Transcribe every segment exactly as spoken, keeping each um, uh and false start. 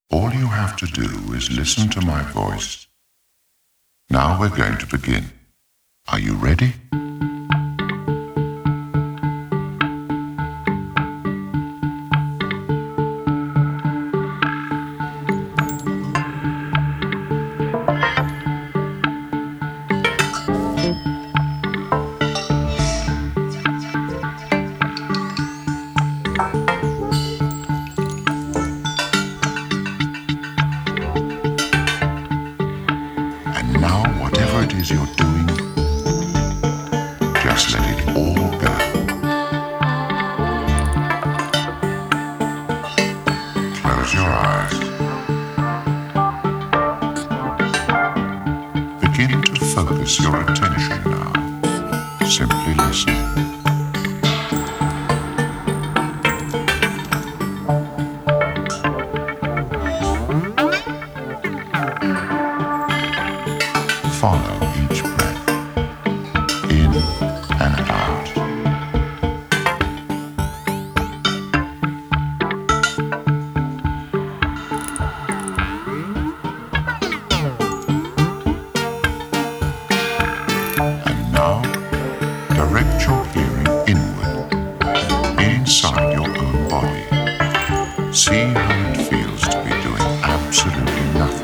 All you have to do is listen to my voice. Now we're going to begin. Are you ready? And now, whatever it is you're doing, just let it all go. Close your eyes. Begin to focus your attention now. Simply listen. Follow each breath, in and out. And now, direct your hearing inward, inside your own body. See how it feels to be doing absolutely nothing.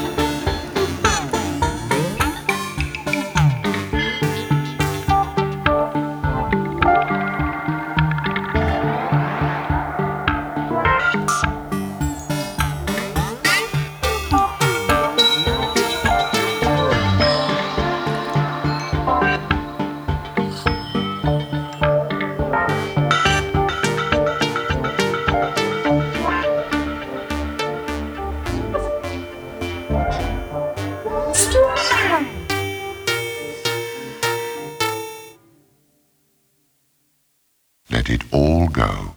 Let it all go.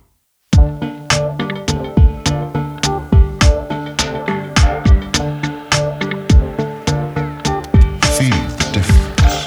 Feel the difference.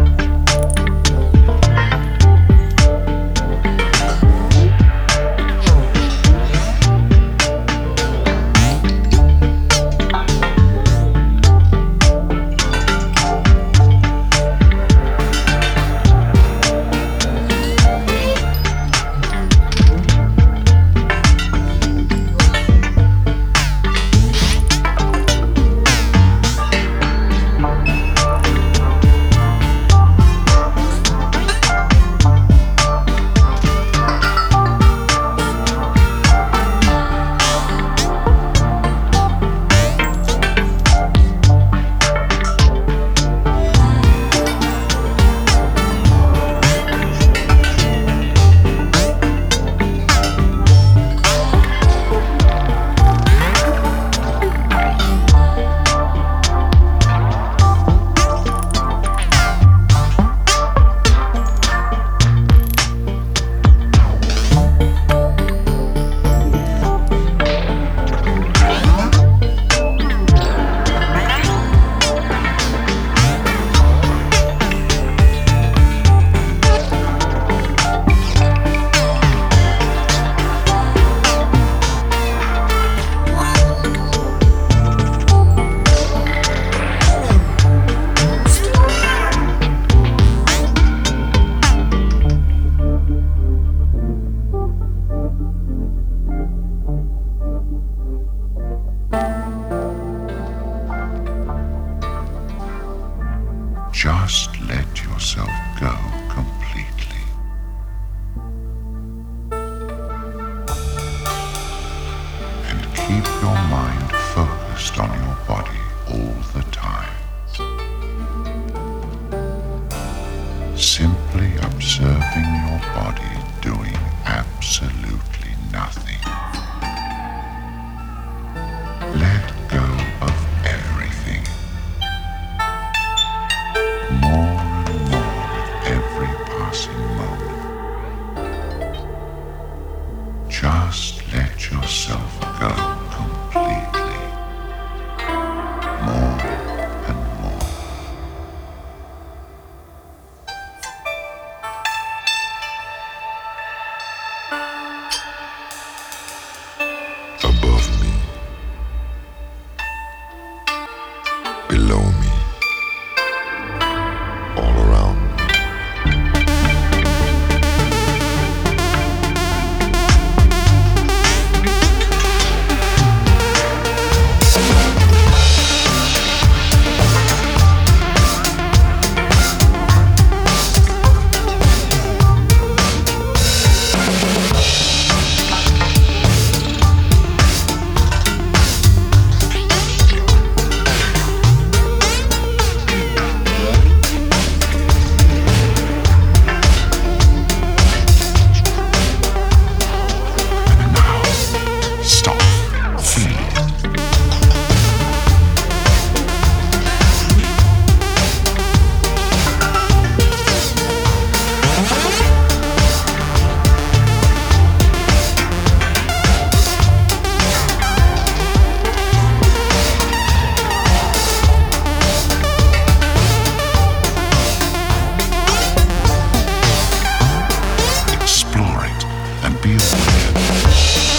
Just let yourself go completely. And keep your mind focused on your body all the time. Simply observing your body doing absolutely nothing. Let go of everything. More and more with every passing moment. Just let yourself go completely. below me, all around me. Be aware.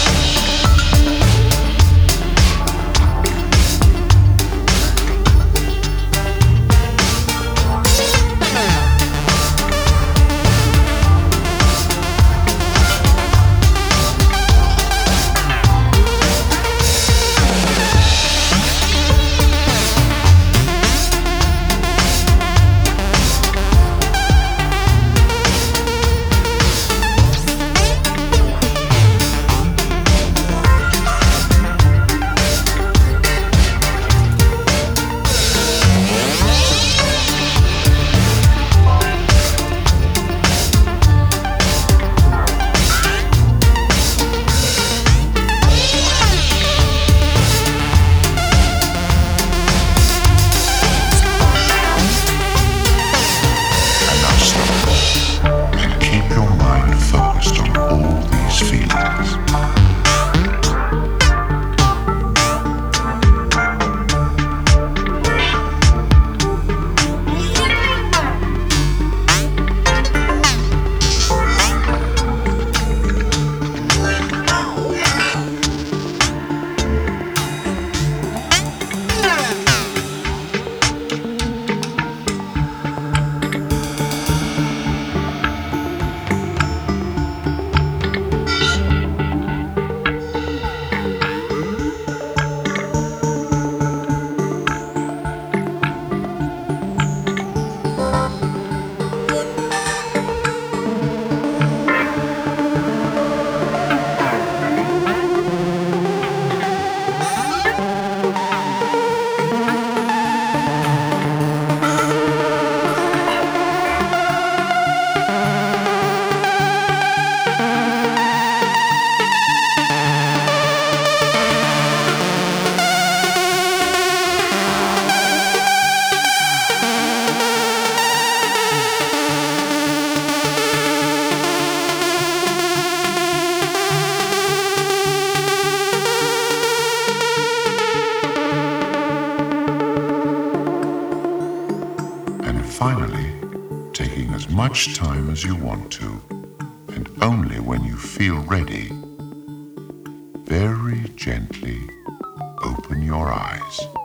Finally, taking as much time as you want to, and only when you feel ready, very gently open your eyes.